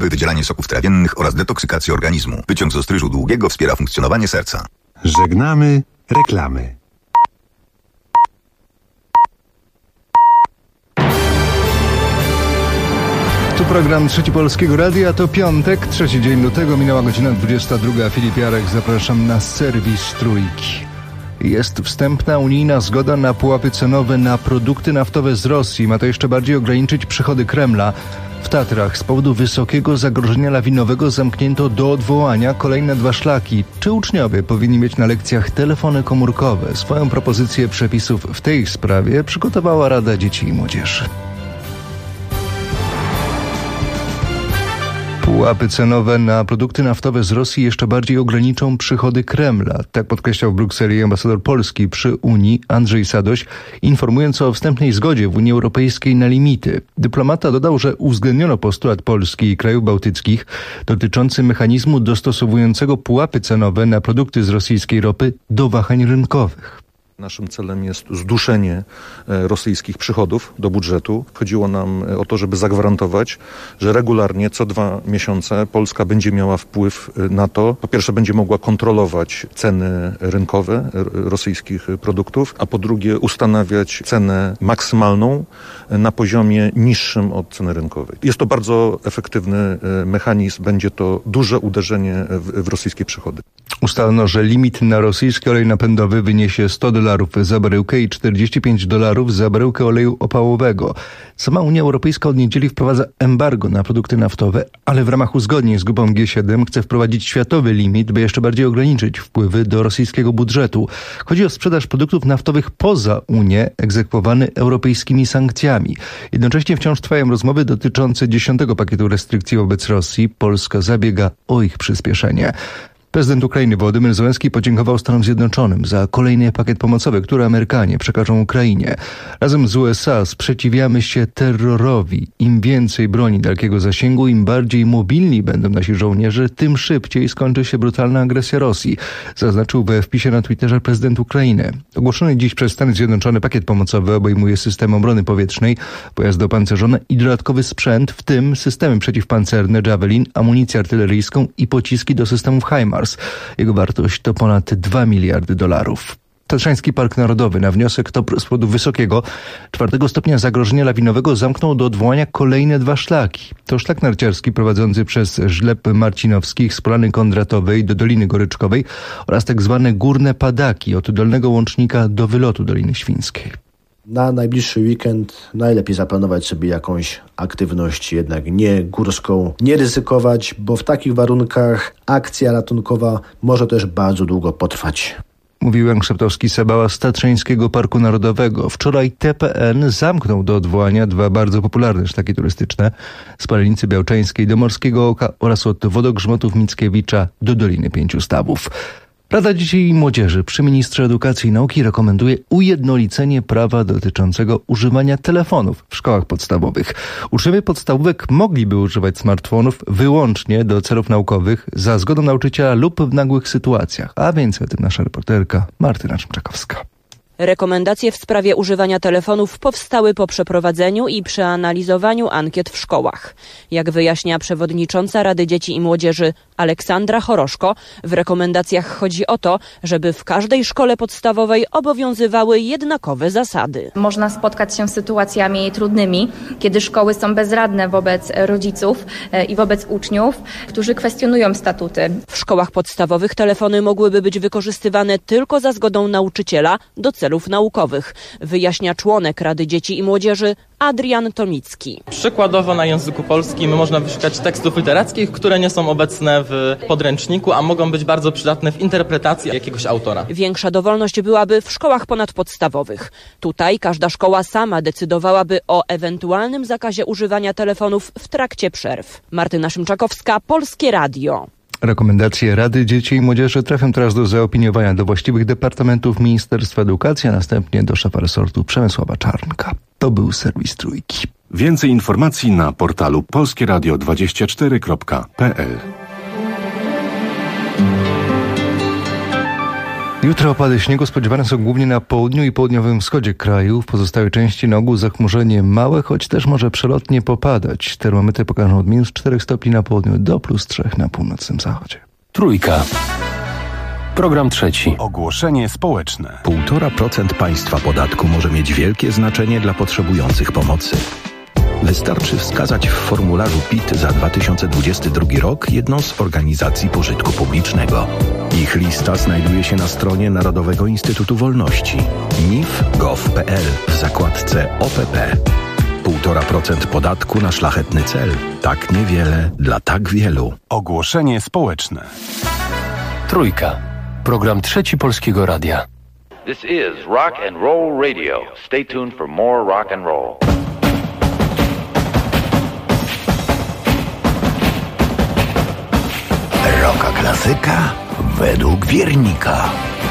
ułatwiały wydzielanie soków trawiennych oraz detoksykację organizmu. Wyciąg z ostryżu długiego wspiera funkcjonowanie serca. Żegnamy reklamy. Tu program Trzeci Polskiego Radia, to piątek, 3 dzień lutego, minęła godzina 22. Filip Jarek, zapraszam na serwis Trójki. Jest wstępna unijna zgoda na pułapy cenowe na produkty naftowe z Rosji. Ma to jeszcze bardziej ograniczyć przychody Kremla. W Tatrach z powodu wysokiego zagrożenia lawinowego zamknięto do odwołania kolejne 2 szlaki. Czy uczniowie powinni mieć na lekcjach telefony komórkowe? Swoją propozycję przepisów w tej sprawie przygotowała Rada Dzieci i Młodzieży. Pułapy cenowe na produkty naftowe z Rosji jeszcze bardziej ograniczą przychody Kremla. Tak podkreślał w Brukseli ambasador Polski przy Unii Andrzej Sadoś, informując o wstępnej zgodzie w Unii Europejskiej na limity. Dyplomata dodał, że uwzględniono postulat Polski i krajów bałtyckich dotyczący mechanizmu dostosowującego pułapy cenowe na produkty z rosyjskiej ropy do wahań rynkowych. Naszym celem jest zduszenie rosyjskich przychodów do budżetu. Chodziło nam o to, żeby zagwarantować, że regularnie co 2 miesiące Polska będzie miała wpływ na to. Po pierwsze będzie mogła kontrolować ceny rynkowe rosyjskich produktów, a po drugie ustanawiać cenę maksymalną na poziomie niższym od ceny rynkowej. Jest to bardzo efektywny mechanizm. Będzie to duże uderzenie w rosyjskie przychody. Ustalono, że limit na rosyjski olej napędowy wyniesie $100 za baryłkę i $45 za baryłkę oleju opałowego. Sama Unia Europejska od niedzieli wprowadza embargo na produkty naftowe, ale w ramach uzgodnień z grupą G7 chce wprowadzić światowy limit, by jeszcze bardziej ograniczyć wpływy do rosyjskiego budżetu. Chodzi o sprzedaż produktów naftowych poza Unię, egzekwowany europejskimi sankcjami. Jednocześnie wciąż trwają rozmowy dotyczące 10. pakietu restrykcji wobec Rosji. Polska zabiega o ich przyspieszenie. Prezydent Ukrainy Wołodymyr Zełenski podziękował Stanom Zjednoczonym za kolejny pakiet pomocowy, który Amerykanie przekażą Ukrainie. Razem z USA sprzeciwiamy się terrorowi. Im więcej broni dalekiego zasięgu, im bardziej mobilni będą nasi żołnierze, tym szybciej skończy się brutalna agresja Rosji, zaznaczył we wpisie na Twitterze prezydent Ukrainy. Ogłoszony dziś przez Stany Zjednoczone pakiet pomocowy obejmuje system obrony powietrznej, pojazdy opancerzone i dodatkowy sprzęt, w tym systemy przeciwpancerne Javelin, amunicję artyleryjską i pociski do systemów HIMARS. Jego wartość to ponad $2 miliardy. Tatrzański Park Narodowy na wniosek TOPR z powodu wysokiego 4. stopnia zagrożenia lawinowego zamknął do odwołania kolejne 2 szlaki. To szlak narciarski prowadzący przez Żleb Marcinowskich z Polany Kondratowej do Doliny Goryczkowej oraz tak zwane górne padaki od Dolnego Łącznika do wylotu Doliny Świńskiej. Na najbliższy weekend najlepiej zaplanować sobie jakąś aktywność jednak nie górską, nie ryzykować, bo w takich warunkach akcja ratunkowa może też bardzo długo potrwać. Mówił Jan Szeptowski-Sebała z Tatrzańskiego Parku Narodowego. Wczoraj TPN zamknął do odwołania 2 bardzo popularne szlaki turystyczne z Palenicy Białczańskiej do Morskiego Oka oraz od Wodogrzmotów Mickiewicza do Doliny 5 Stawów. Rada Dzieci i Młodzieży przy Ministrze Edukacji i Nauki rekomenduje ujednolicenie prawa dotyczącego używania telefonów w szkołach podstawowych. Uczniowie podstawówek mogliby używać smartfonów wyłącznie do celów naukowych za zgodą nauczyciela lub w nagłych sytuacjach. A więcej o tym nasza reporterka Martyna Szymczakowska. Rekomendacje w sprawie używania telefonów powstały po przeprowadzeniu i przeanalizowaniu ankiet w szkołach. Jak wyjaśnia przewodnicząca Rady Dzieci i Młodzieży Aleksandra Choroszko, w rekomendacjach chodzi o to, żeby w każdej szkole podstawowej obowiązywały jednakowe zasady. Można spotkać się z sytuacjami trudnymi, kiedy szkoły są bezradne wobec rodziców i wobec uczniów, którzy kwestionują statuty. W szkołach podstawowych telefony mogłyby być wykorzystywane tylko za zgodą nauczyciela do celów naukowych, wyjaśnia członek Rady Dzieci i Młodzieży Adrian Tomicki. Przykładowo na języku polskim można wyszukać tekstów literackich, które nie są obecne w podręczniku, a mogą być bardzo przydatne w interpretacji jakiegoś autora. Większa dowolność byłaby w szkołach ponadpodstawowych. Tutaj każda szkoła sama decydowałaby o ewentualnym zakazie używania telefonów w trakcie przerw. Martyna Szymczakowska, Polskie Radio. Rekomendacje Rady Dzieci i Młodzieży trafią teraz do zaopiniowania do właściwych departamentów Ministerstwa Edukacji, a następnie do szefa resortu Przemysława Czarnka. To był serwis Trójki. Więcej informacji na portalu polskieradio24.pl. Jutro opady śniegu spodziewane są głównie na południu i południowym wschodzie kraju. W pozostałej części na ogół zachmurzenie małe, choć też może przelotnie popadać. Termometry pokażą od -4 stopni na południu do +3 na północnym zachodzie. Trójka. Program trzeci. Ogłoszenie społeczne. 1,5% państwa podatku może mieć wielkie znaczenie dla potrzebujących pomocy. Wystarczy wskazać w formularzu PIT za 2022 rok jedną z organizacji pożytku publicznego. Ich lista znajduje się na stronie Narodowego Instytutu Wolności nif.gov.pl w zakładce OPP. 1,5% podatku na szlachetny cel. Tak niewiele dla tak wielu. Ogłoszenie społeczne. Trójka. Program trzeci Polskiego Radia. This is Rock and Roll Radio. Stay tuned for more rock and roll. Roka klasyka według Wiernika.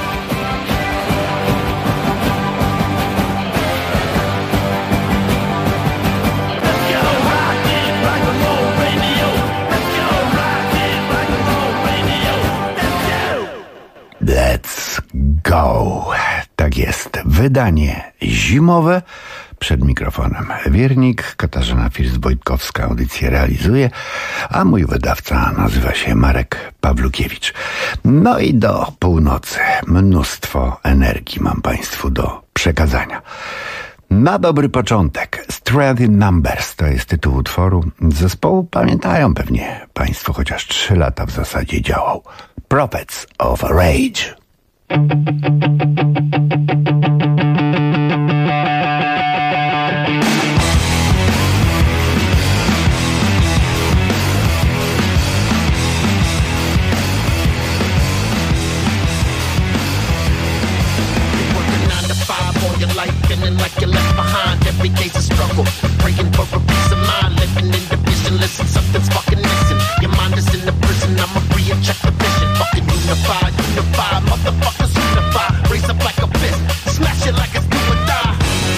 Let's go. Tak jest. Wydanie zimowe. Przed mikrofonem Wiernik, Katarzyna First-Wojtkowska audycję realizuje, a mój wydawca nazywa się Marek Pawlukiewicz. No i do północy mnóstwo energii mam Państwu do przekazania. Na dobry początek Strength in Numbers to jest tytuł utworu. Zespołu pamiętają pewnie Państwo, chociaż 3 lata w zasadzie działał. Prophets of Rage. Feeling like you're left behind. Every day's a struggle. Praying for a peace of mind. Living in division. Listen, something's fucking missing. Your mind is in the prison. I'ma free and check the vision. Fucking unify, unify. Motherfuckers unify. Raise up like a fist. Smash it like it's do or die.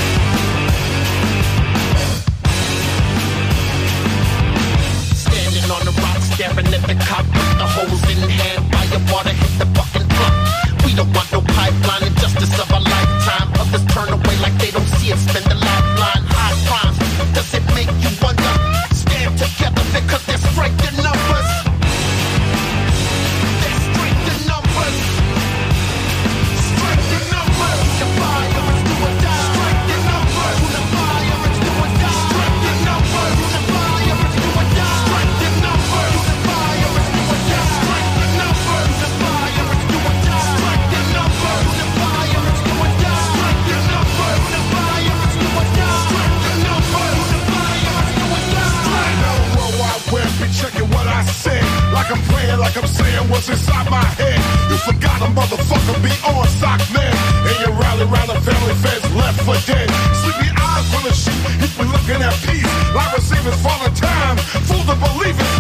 Standing on the rocks, staring at the cop with the holes in hand. Fire water hit the fucking truck. We don't want no pipeline. Injustice of a lifetime. Others turn away like they don't see it. Spend a lifeline. High crimes. Does it make you wonder? Stand together because there's strength in numbers. There's strength in numbers. Strength in numbers. Unify or it's do or die. Strength in numbers. Unify or it's do or die. Strength in numbers. Unify or it's do or die. Strength in numbers. Unify or it's do or die. Strength in numbers. Unify or it's do or die. Strength in numbers. Unify or it's do or die. Strength in numbers. Unify or it's do or die. Strength in numbers. Unify or it's do or die. No World Wide Web be checking what I said. Like I'm playing, like I'm saying what's inside my head. You forgot a motherfucker be on sock man. And you rally round the family feds left for dead. Sleepy eyes full of sheep, you be looking at peace. Like receivers fall in time, fool the believers.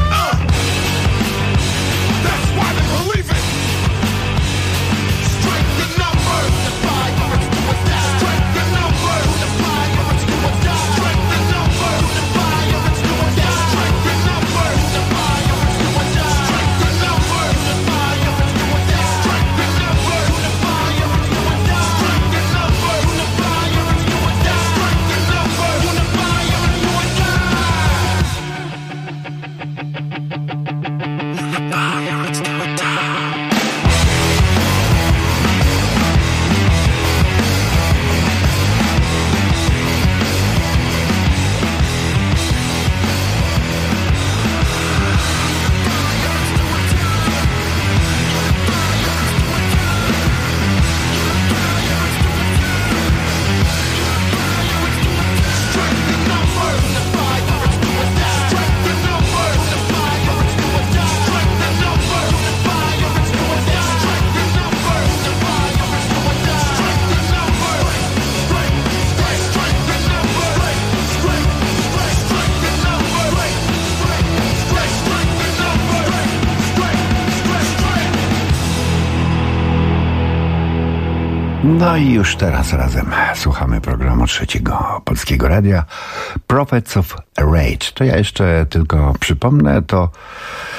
That's why they believe it. Strength in numbers. Unify or it's do or die. Strength in numbers. Unify or it's do or die. Strength in numbers. Unify or it's do or die. Strength in numbers. Unify or it's do or die. Strength in numbers. Unify or it's do or die. Strength in numbers. Unify or it's do or die. Strength in numbers. Unify or it's do or die. Strength in numbers. Unify or it's do or No i już teraz razem słuchamy programu Trzeciego Polskiego Radia Prophets of Rage. To ja jeszcze tylko przypomnę, to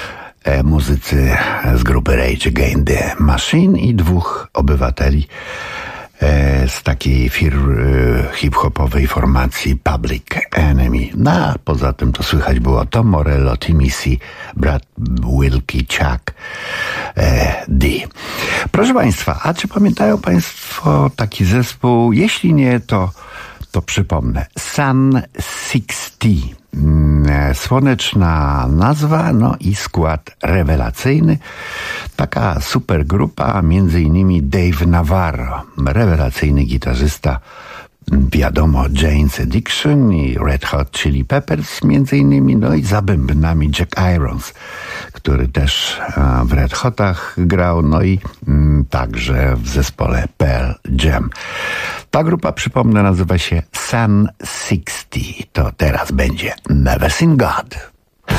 muzycy z grupy Rage Against the Machine i 2 obywateli z takiej hip-hopowej formacji Public Enemy. No, a poza tym to słychać było Tom Morello, Timmy C, Brad Wilkie, Chuck D. Proszę Państwa, a czy pamiętają Państwo taki zespół? Jeśli nie, to przypomnę. Sun 60. Słoneczna nazwa, no i skład rewelacyjny. Taka super grupa, między innymi Dave Navarro, rewelacyjny gitarzysta, wiadomo, Jane's Addiction i Red Hot Chili Peppers między innymi, no i za bębnami Jack Irons, który też w Red Hotach grał, no i także w zespole Pearl Jam. Ta grupa, przypomnę, nazywa się Sun 60. To teraz będzie Never Seen God.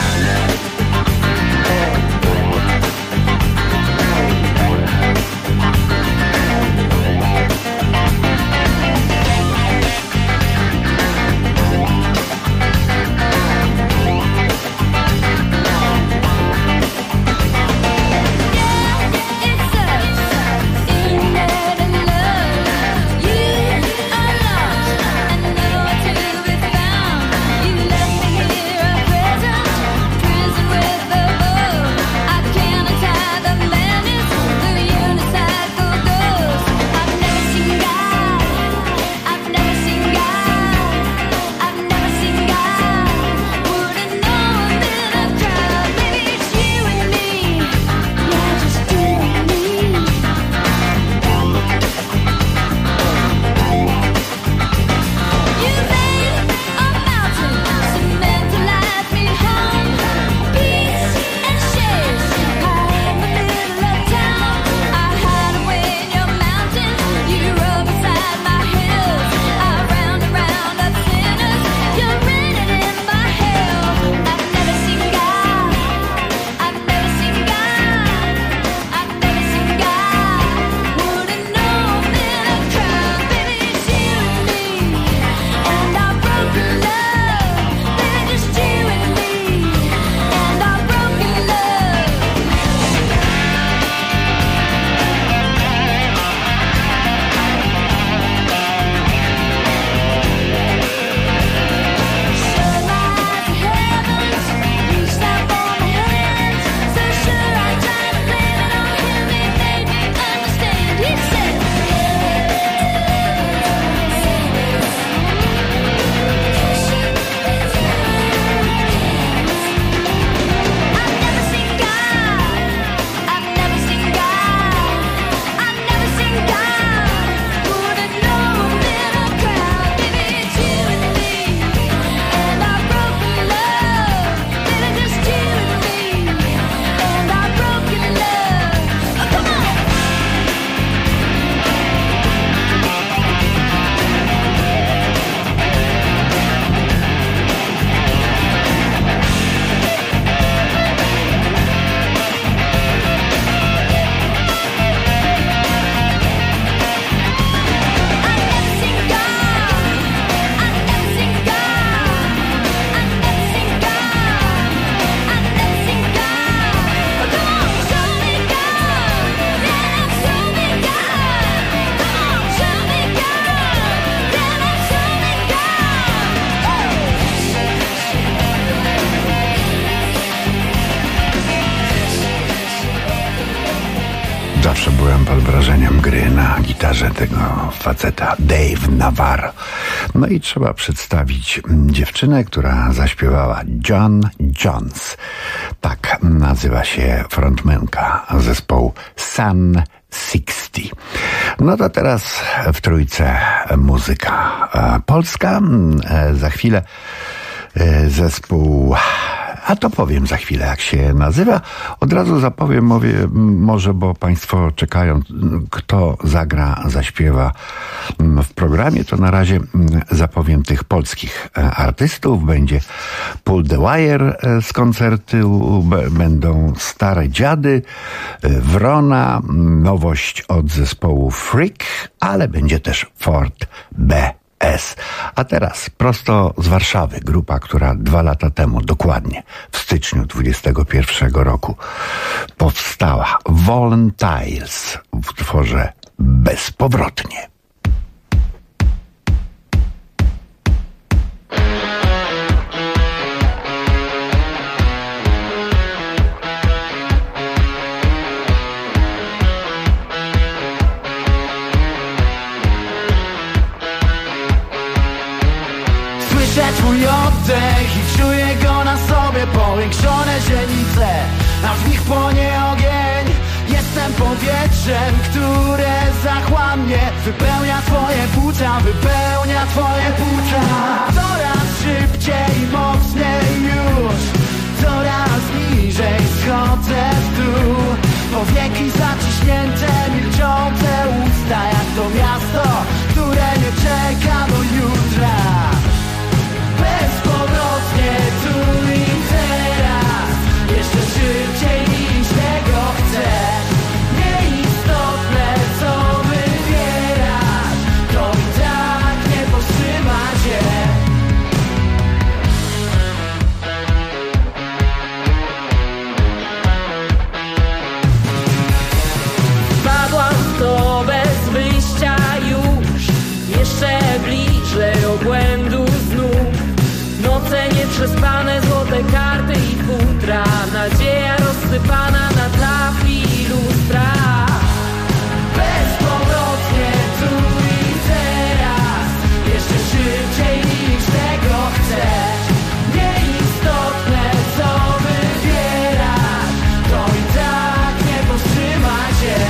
Zawsze byłem pod wrażeniem gry na gitarze tego faceta, Dave Navarro. No i trzeba przedstawić dziewczynę, która zaśpiewała John Jones. Tak nazywa się frontmanka zespołu Sun 60. No to teraz w trójce muzyka polska. Za chwilę zespół... A to powiem za chwilę, jak się nazywa. Od razu zapowiem, może, bo Państwo czekają, kto zagra, zaśpiewa w programie, to na razie zapowiem tych polskich artystów. Będzie Pull the Wire z koncertu, będą Stare Dziady, Wrona, nowość od zespołu Freak, ale będzie też Fort B. S. A teraz prosto z Warszawy grupa, która 2 lata temu, dokładnie w styczniu 2021 roku powstała. Volatiles w utworze Bezpowrotnie. Słyszę twój oddech i czuję go na sobie. Powiększone źrenice, a w nich płonie ogień. Jestem powietrzem, które zachłannie. Wypełnia twoje płuca, wypełnia twoje płuca. Coraz szybciej, mocniej już. Coraz niżej schodzę w dół. Powieki zaciśnięte, milczące usta. Jak to miasto, które nie czeka do jutra. Bezpowrotnie tu i teraz. Jeszcze szybciej niż tego chcę. Nieistotne co wybierasz, to i tak nie powstrzyma cię. Wpadłam w to bez wyjścia już. Jeszcze bliżej obłędu znów. Noce nieprzespane, złote karty i futra. Nadzieja rozsypana na tlach i lustra. Bezpowrotnie tu i teraz. Jeszcze szybciej niż tego chcesz. Nieistotne co wybierasz, to i tak nie powstrzyma cię.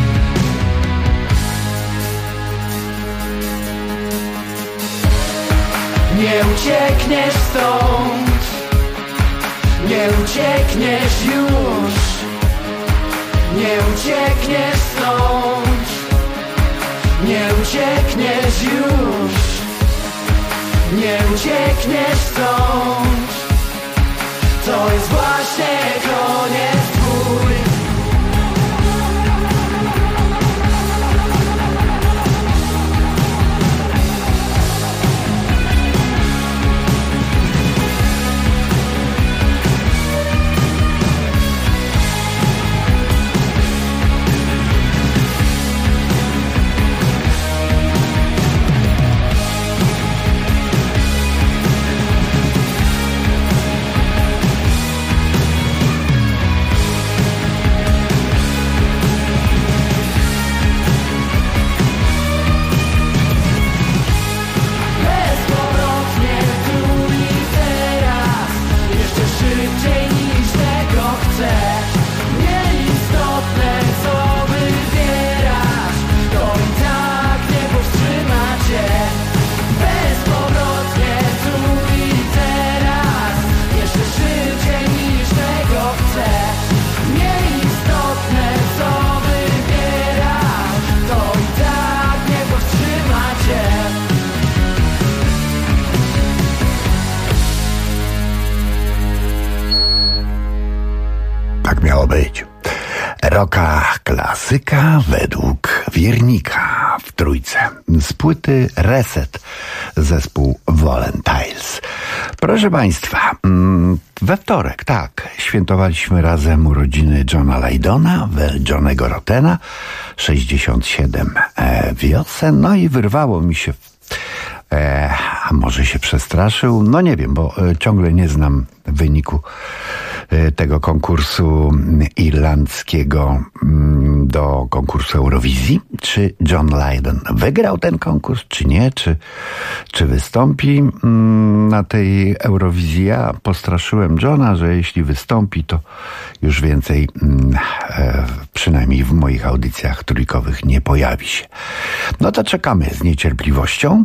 Nie uciekniesz stąd, nie uciekniesz już. Nie uciekniesz stąd, nie uciekniesz już. Nie uciekniesz stąd, to jest właśnie koniec twój. Być. Rocka klasyka według Wiernika w Trójce. Z płyty Reset zespół Volatiles. Proszę Państwa, we wtorek, tak, świętowaliśmy razem urodziny Johna Lydona, Johnego Rotena, 67 wiosen, no i wyrwało mi się, a może się przestraszył, no nie wiem, bo ciągle nie znam wyniku tego konkursu irlandzkiego do konkursu Eurowizji. Czy John Lydon wygrał ten konkurs, czy nie? Czy wystąpi na tej Eurowizji? Ja postraszyłem Johna, że jeśli wystąpi, to już więcej przynajmniej w moich audycjach trójkowych nie pojawi się. No to czekamy z niecierpliwością.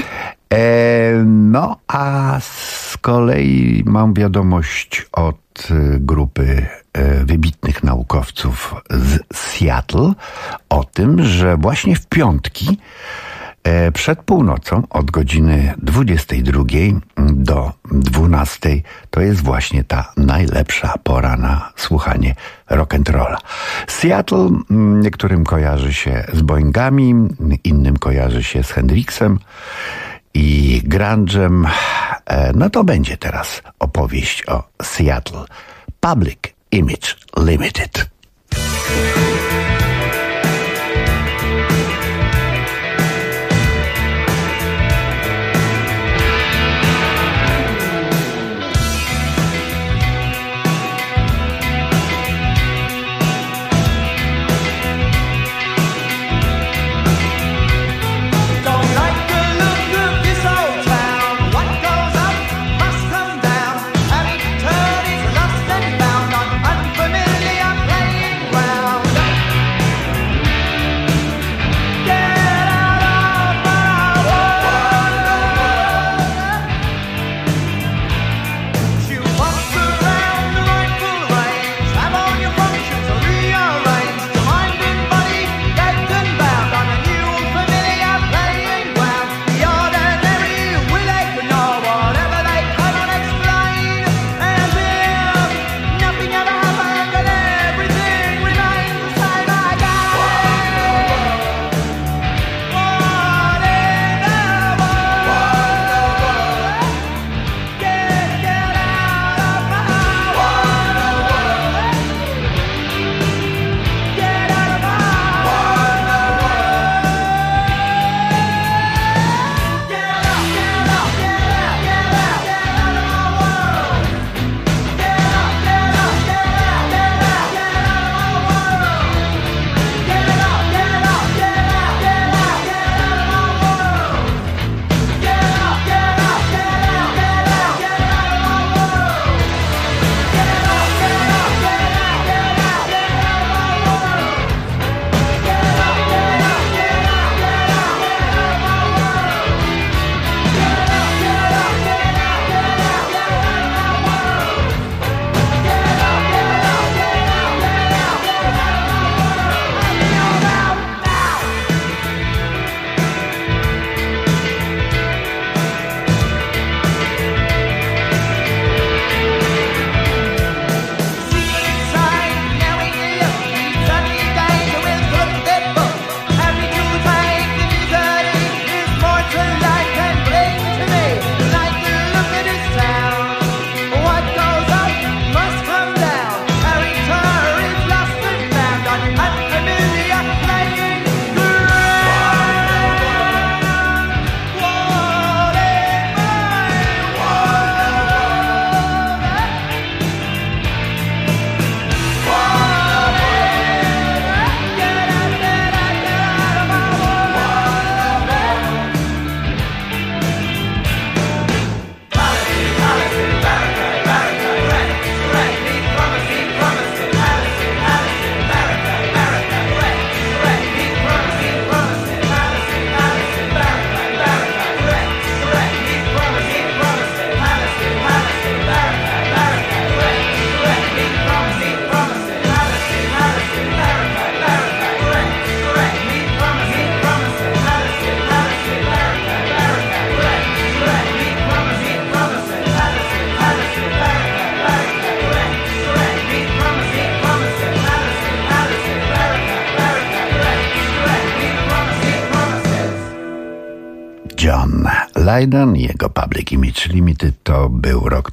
No a z kolei mam wiadomość od grupy wybitnych naukowców z Seattle o tym, że właśnie w piątki przed północą od godziny 22 do 12 to jest właśnie ta najlepsza pora na słuchanie rock'n'rolla. Seattle niektórym kojarzy się z Boingami, innym kojarzy się z Hendrixem, i grunge'em, no to będzie teraz opowieść o Seattle. Public Image Limited. John Lydon i jego Public Image Limited to był rok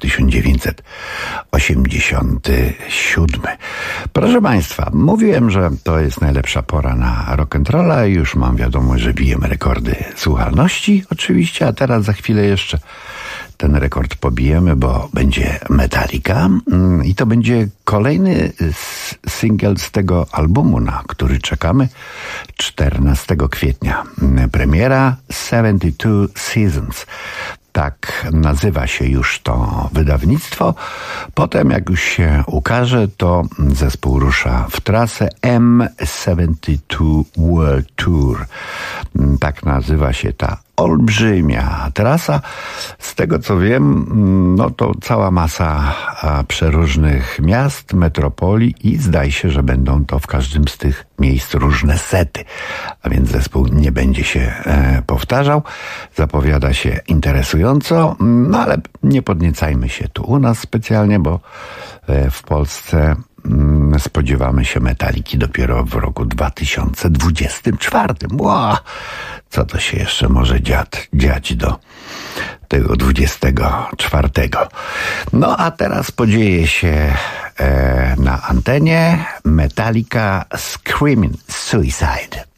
1987. Proszę Państwa, mówiłem, że to jest najlepsza pora na rock'n'rolla i już mam wiadomość, że bijemy rekordy słuchalności oczywiście, a teraz za chwilę jeszcze ten rekord pobijemy, bo będzie Metallica i to będzie kolejny singiel z tego albumu, na który czekamy 14 kwietnia. Premiera 72 Seasons. Tak nazywa się już to wydawnictwo. Potem, jak już się ukaże, to zespół rusza w trasę M72 World Tour. Tak nazywa się ta olbrzymia trasa. Z tego co wiem, no to cała masa przeróżnych miast, metropolii i zdaje się, że będą to w każdym z tych miejsc różne sety. A więc zespół nie będzie się powtarzał. Zapowiada się interesująco, no ale nie podniecajmy się tu u nas specjalnie, bo w Polsce spodziewamy się Metaliki dopiero w roku 2024. Wow! Co to się jeszcze może dziać do tego 24. No a teraz podzieje się na antenie Metallica Screaming Suicide.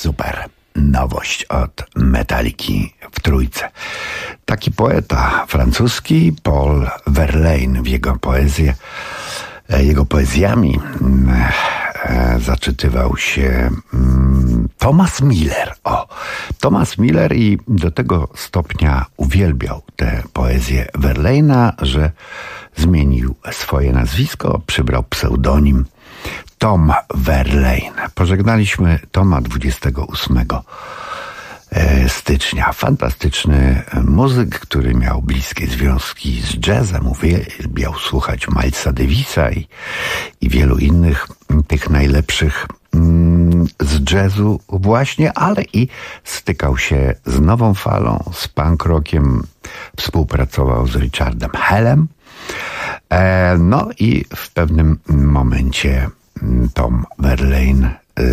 Super nowość od Metaliki w trójce. Taki poeta francuski, Paul Verlaine, w jego poezjami zaczytywał się Thomas Miller. Thomas Miller i do tego stopnia uwielbiał tę poezję Verlaina, że zmienił swoje nazwisko, przybrał pseudonim Tom Verlaine. Pożegnaliśmy Toma 28 stycznia. Fantastyczny muzyk, który miał bliskie związki z jazzem, uwielbiał słuchać Milesa Davisa i wielu innych tych najlepszych z jazzu właśnie, ale i stykał się z nową falą, z punk rockiem, współpracował z Richardem Hellem. No i w pewnym momencie Tom Verlaine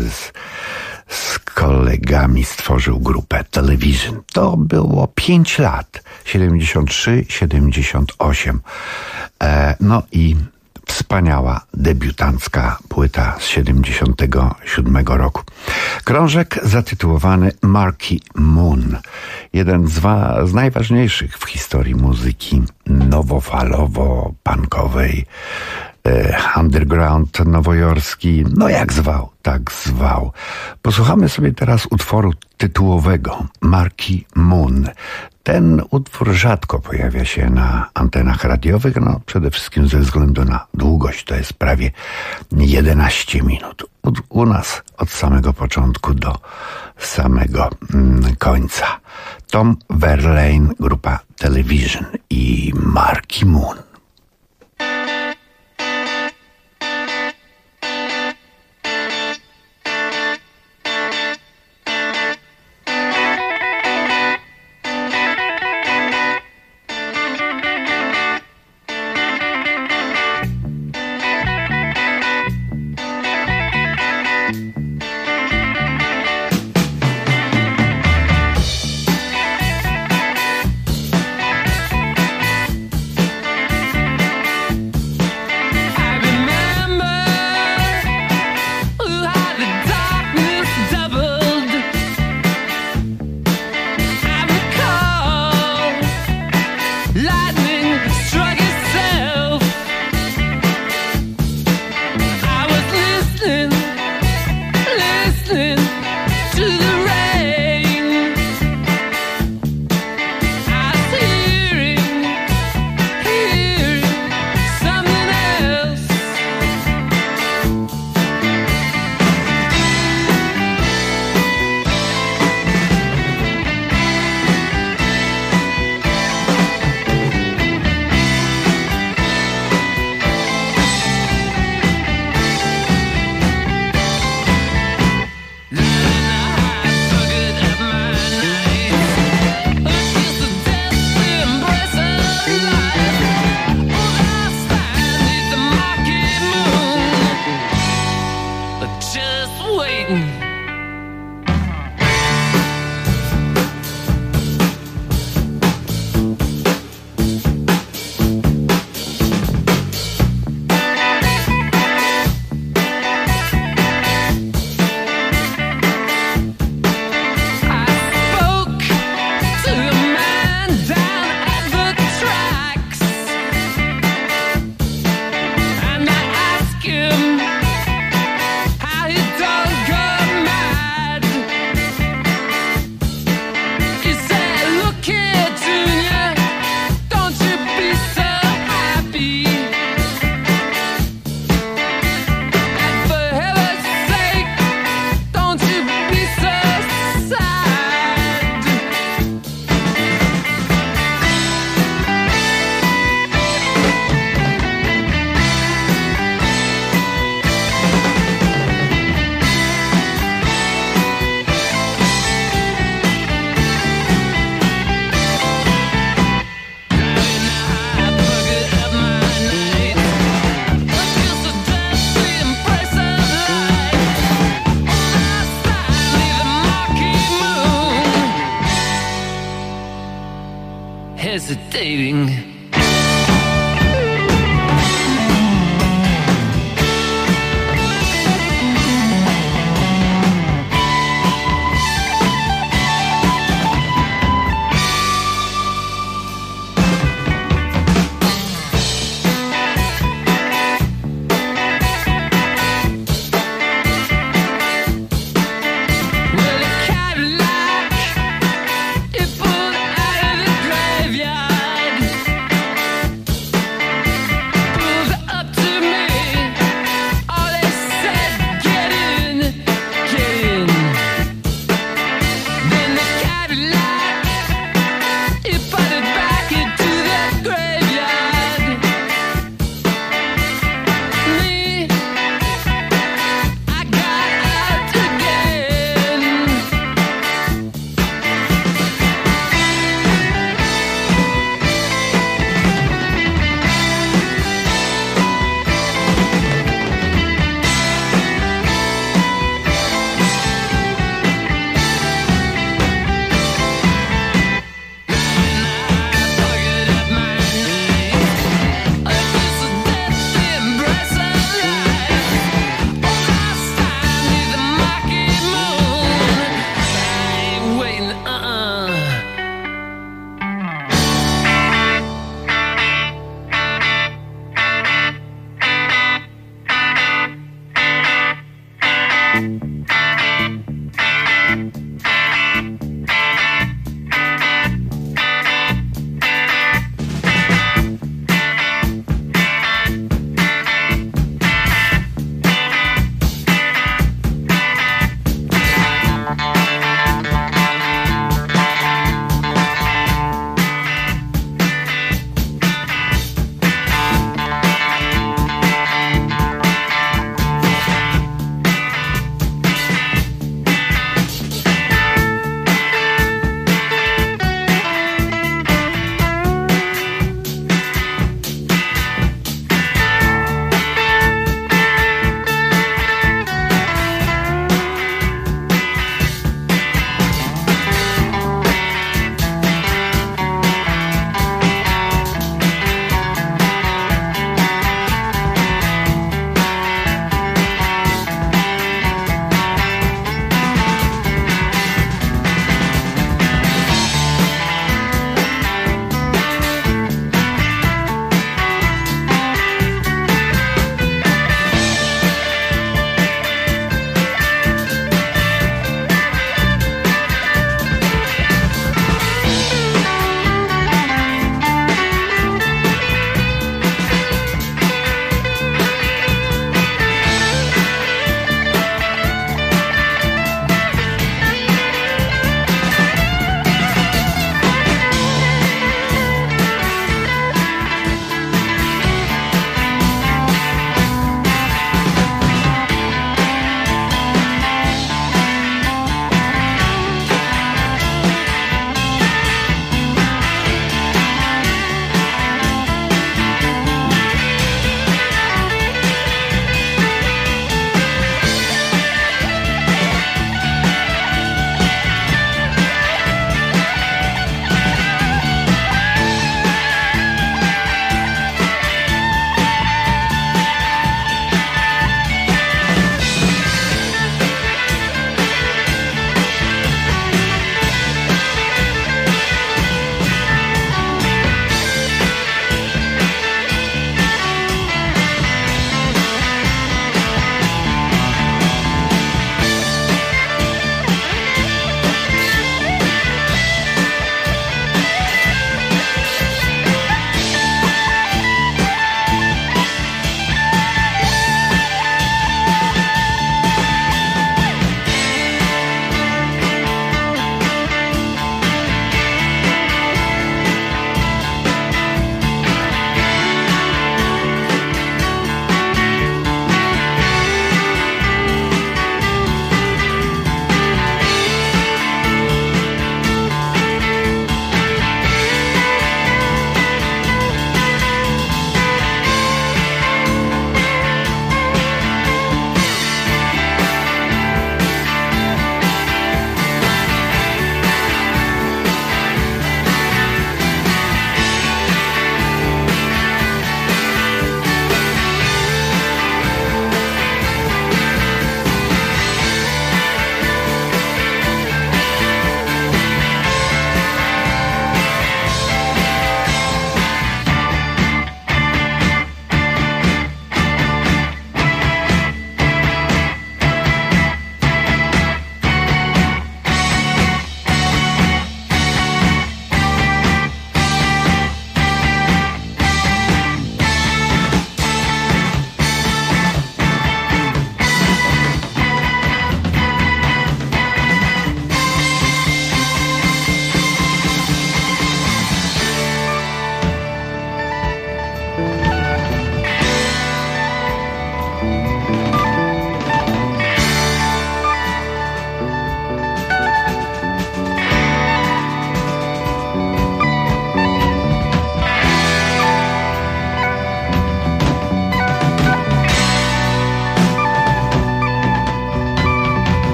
z kolegami stworzył grupę Television. To było 5 lat, 73-78. No i wspaniała debiutancka płyta z 77 roku. Krążek zatytułowany Marquee Moon. Jeden z najważniejszych w historii muzyki nowofalowo-punkowej, underground nowojorski, no jak zwał, tak zwał. Posłuchamy sobie teraz utworu tytułowego Marquee Moon. Ten utwór rzadko pojawia się na antenach radiowych, no przede wszystkim ze względu na długość, to jest prawie 11 minut. U nas od samego początku do samego końca. Tom Verlaine, grupa Television i Marquee Moon. hesitating.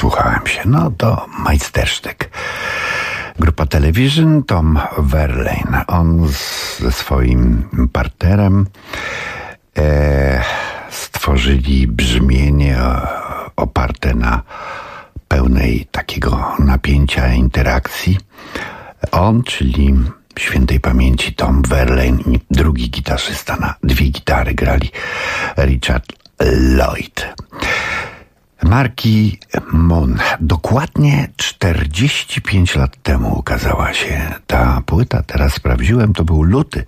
nasłuchałem się. No to majstersztyk. Grupa Television, Tom Verlaine. On ze swoim partnerem stworzyli brzmienie oparte na pełnej takiego napięcia, interakcji. On, czyli świętej pamięci Tom Verlaine i drugi gitarzysta na dwie gitary grali Richard Lloyd. Marki Moon. Dokładnie 45 lat temu ukazała się ta płyta. Teraz sprawdziłem, to był luty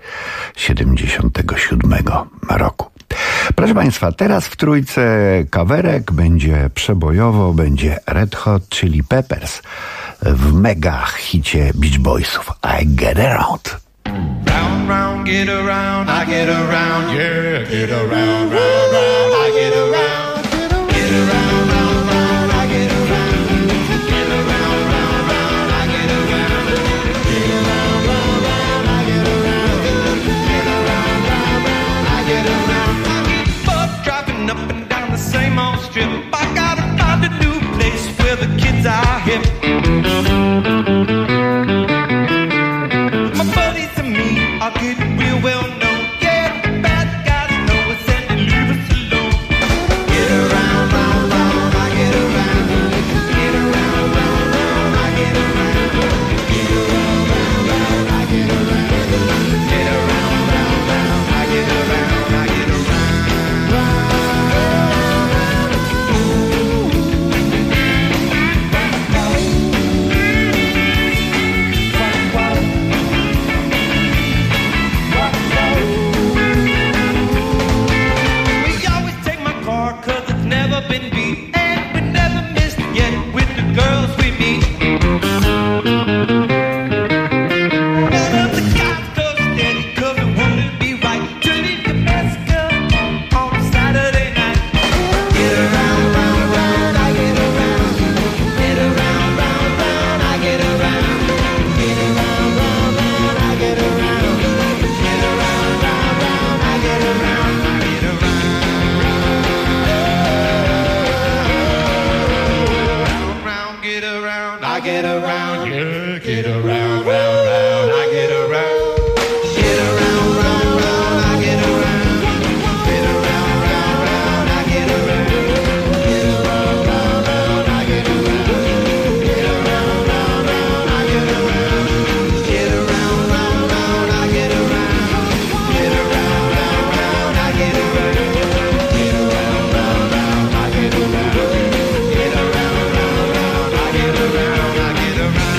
77 roku. Proszę Państwa, teraz w trójce kawerek będzie przebojowo, będzie Red Hot Chili Peppers w mega hicie Beach Boysów I Get Around. Round, round, get around, I get around, yeah, get around, round, round, I get around, get around, round, round, I get around, get around, round, round, I get around, get around, round, round, I get around, get around, round, round, I get around. I get buck driving up and down the same old strip. I gotta find a new place where the kids are hip. I'll get real well known, yeah, bad guys know us and they leave us alone. Get around, round, round, I get around. Get around, round, round, I get around. Get around, round, round, I get around. Get around, round, round, I get around, I get around. Been beat and we never missed yet with the girls we meet. None of the guys go steady 'cause it wouldn't be right to leave the best girl on a Saturday night. Get around, round, round, I get around. Get around, round, round, I get around. Get around, round, round, I get around. Get around, round, round, I get around. I get around. Get around, I get around, yeah, get around, round, round, I get around. Get around, round, round, I get around. Get around, round, round, I get around. Get around, round, round, I get around. Get around, round, round, I get around. Get around, round, round, I get around. Get around, round, round, I get around. Get around, round, round, I get around. Get around, round, round, I get around. I get around.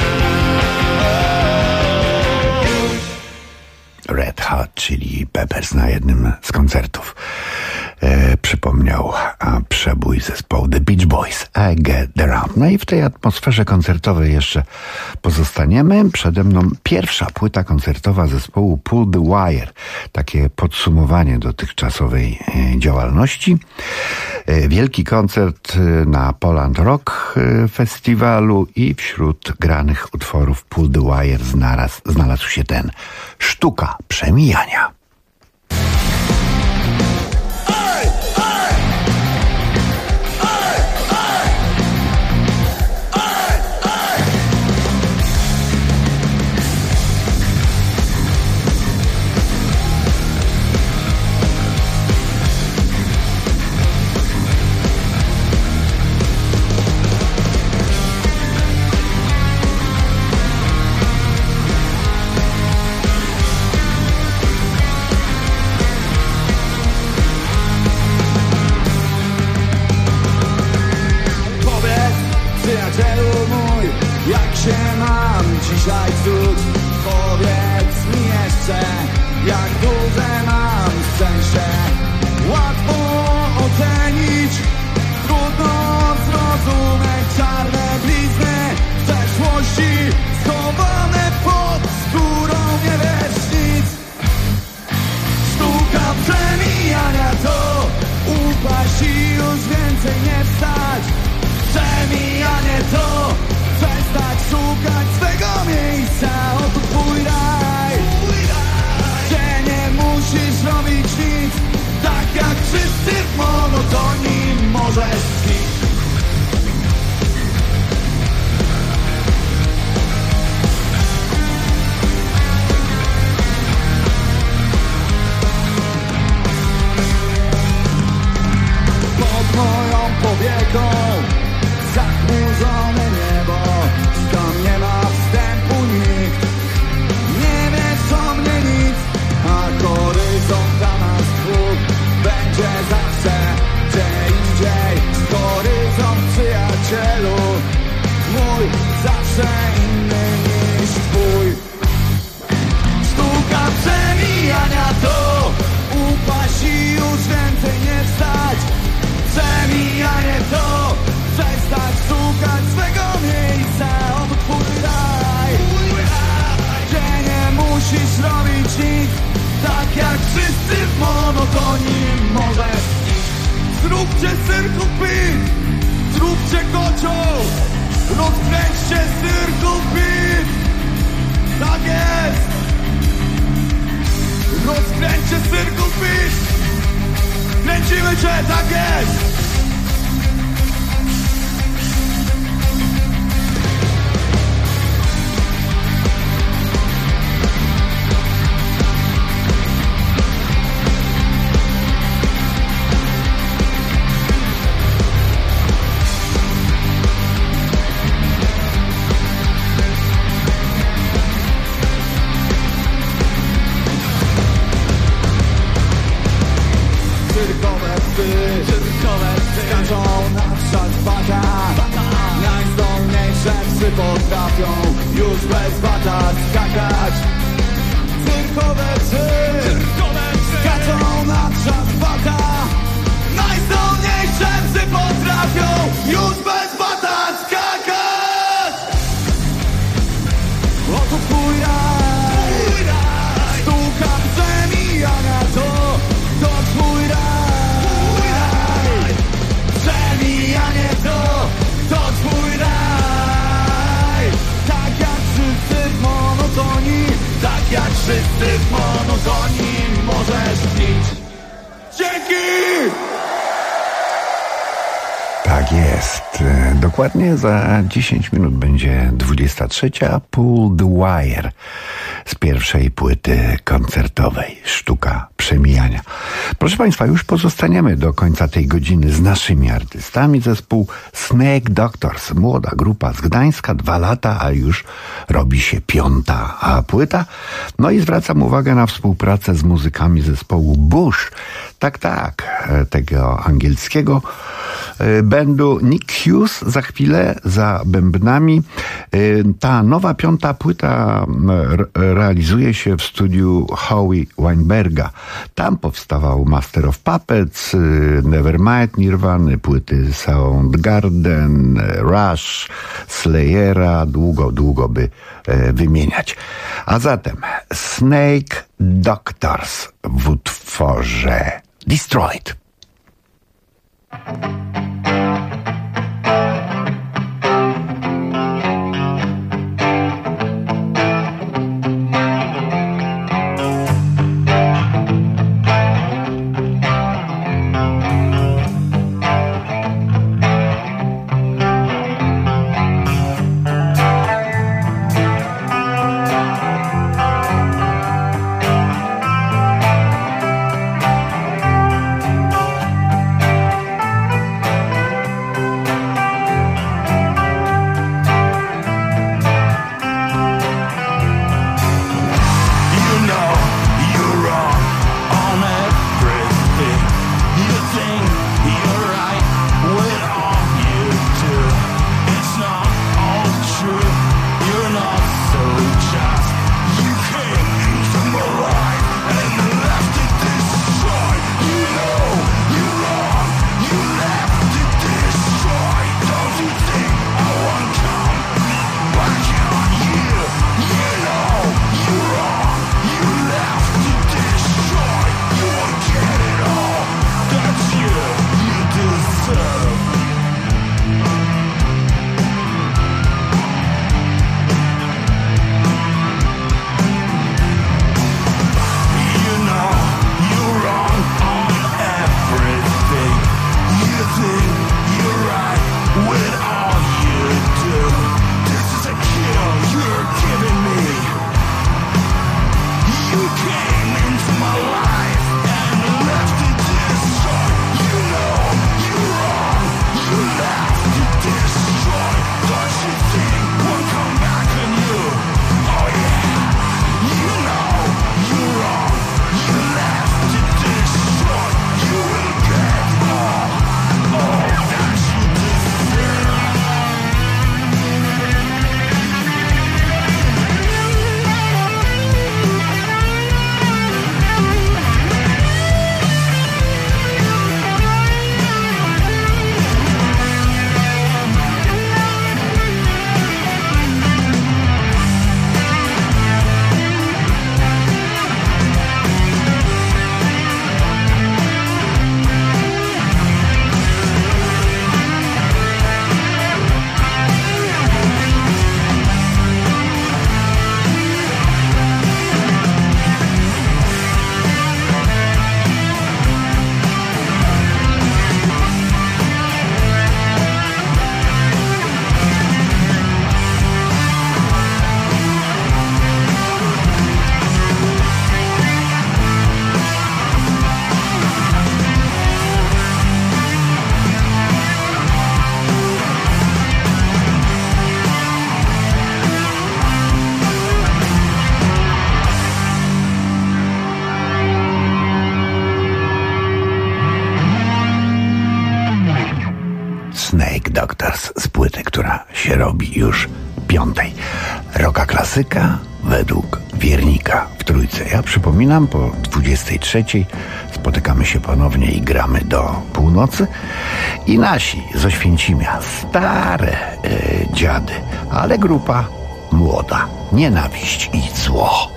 Red Hot, czyli Peppers na jednym z koncertów przypomniał przebój zespołu The Beach Boys I Get Around. No i w tej atmosferze koncertowej jeszcze pozostaniemy. Przede mną pierwsza płyta koncertowa zespołu Pull the Wire. Takie podsumowanie dotychczasowej działalności. Wielki koncert na Poland Rock Festiwalu i wśród granych utworów Pull the Wire znalazł się ten Sztuka Przemijania. Dzisiaj cud, powiedz mi jeszcze, jak duże mam szczęście. Łatwo ocenić, trudno zrozumieć czarne blizny przeszłości schowane pod skórą, nie wiesz nic. Sztuka przemijania to upaść i już więcej nie wstać. Przemijanie to przestać szukać swego miejsca. jeszcze inny niż twój. Sztuka przemijania to upaść i już więcej nie wstać. Przemijanie to przestać szukać swego miejsca. Oto twój raj, gdzie nie musisz robić nic, tak jak wszyscy w monotonii możesz. Zróbcie cyrku pit, zróbcie kocioł, rozkręćcie cyrku pit. Tak jest. Rozkręćcie cyrku pit. Kręcimy cię, tak jest. Cyrkowe psy skaczą na wszak bakach. Najzdolniejsze psy potrafią już bez bata skakać. Cyrkowe psy skaczą na wszak bakach. Najzdolniejsze psy potrafią już bez bata skakać. Oto twój raj, sztuka przemijania to twój raj. Przemijanie to twój raj. Tak jak wszyscy w monotonii, tak jak wszyscy w monotonii możesz pić. Dzięki! Tak jest. Dokładnie za 10 minut będzie 23. Pull the Wire z pierwszej płyty koncertowej Sztuka Przemijania. Proszę Państwa, już pozostaniemy do końca tej godziny z naszymi artystami. Zespół Snake Doctors, młoda grupa z Gdańska, 2 lata, a już robi się 5. płyta. No i zwracam uwagę na współpracę z muzykami zespołu Bush. Tak, tego angielskiego bandu. Nick Hughes za chwilę za bębnami. Ta nowa 5. płyta realizuje się w studiu Howie Weinberga. Tam powstawał Master of Puppets, Nevermind, Nirvany, płyty Soundgarden, Rush, Slayera, długo by wymieniać. A zatem Snake Doctors w utworze Destroyed. Doctors z płyty, która się robi już 5. Rocka klasyka według Wiernika w Trójce. Ja przypominam, po 23 spotykamy się ponownie i gramy do północy. I nasi z Oświęcimia, stare dziady, ale grupa młoda. Nienawiść i zło.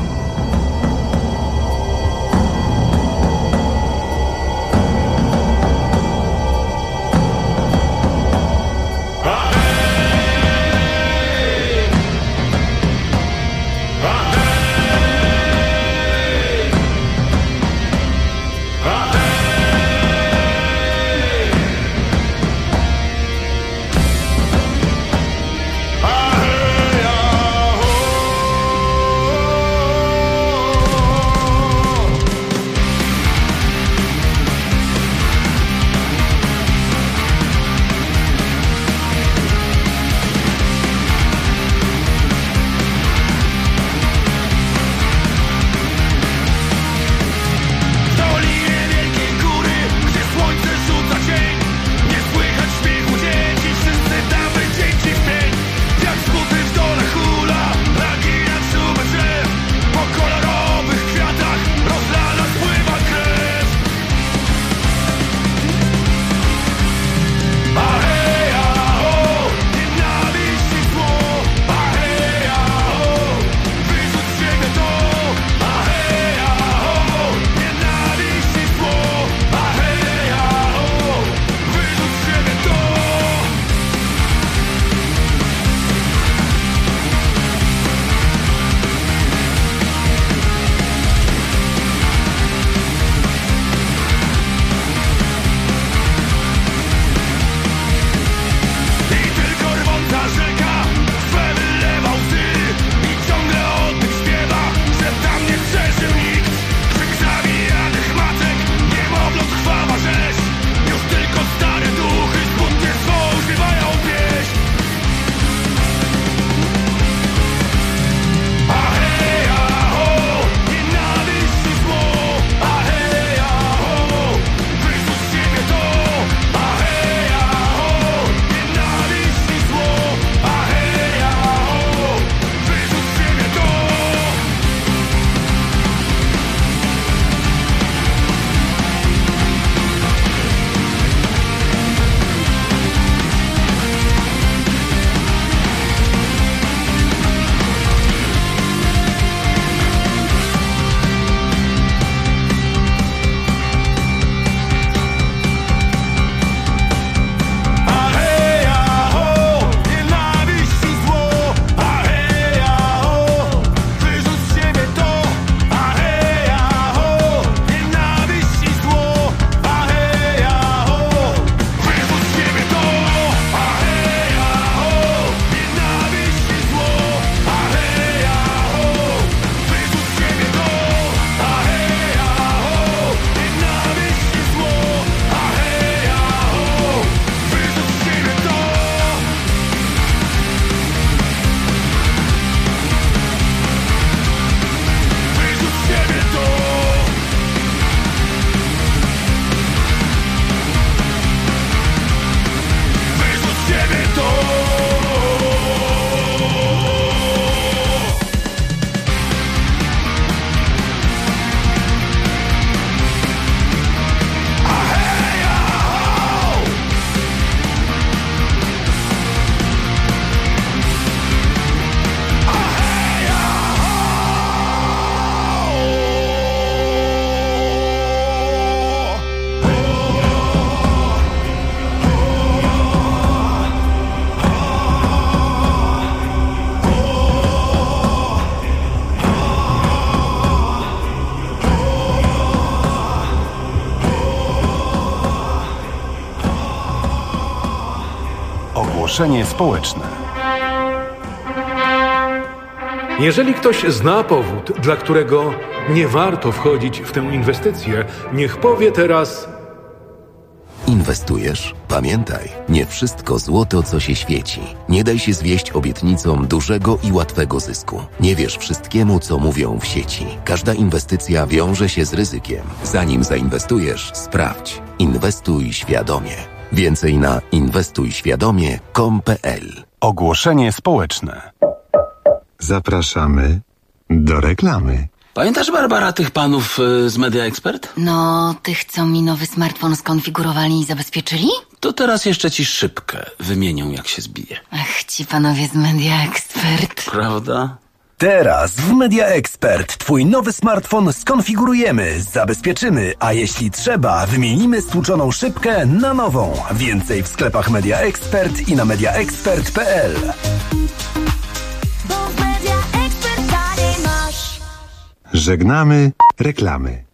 Ogłoszenie społeczne. Jeżeli ktoś zna powód, dla którego nie warto wchodzić w tę inwestycję, niech powie teraz: Inwestujesz? Pamiętaj, nie wszystko złoto, co się świeci. Nie daj się zwieść obietnicom dużego i łatwego zysku. Nie wierz wszystkiemu, co mówią w sieci. Każda inwestycja wiąże się z ryzykiem. Zanim zainwestujesz, sprawdź. Inwestuj świadomie. Więcej na inwestujświadomie.com.pl. Ogłoszenie społeczne. Zapraszamy do reklamy. Pamiętasz, Barbara, tych panów z Media Expert? No, tych, co mi nowy smartfon skonfigurowali i zabezpieczyli? To teraz jeszcze ci szybkę wymienią, jak się zbije. Ach, ci panowie z Media Expert. Prawda? Teraz w Media Expert twój nowy smartfon skonfigurujemy, zabezpieczymy, a jeśli trzeba, wymienimy stłuczoną szybkę na nową. Więcej w sklepach Media Expert i na mediaexpert.pl. Żegnamy reklamy.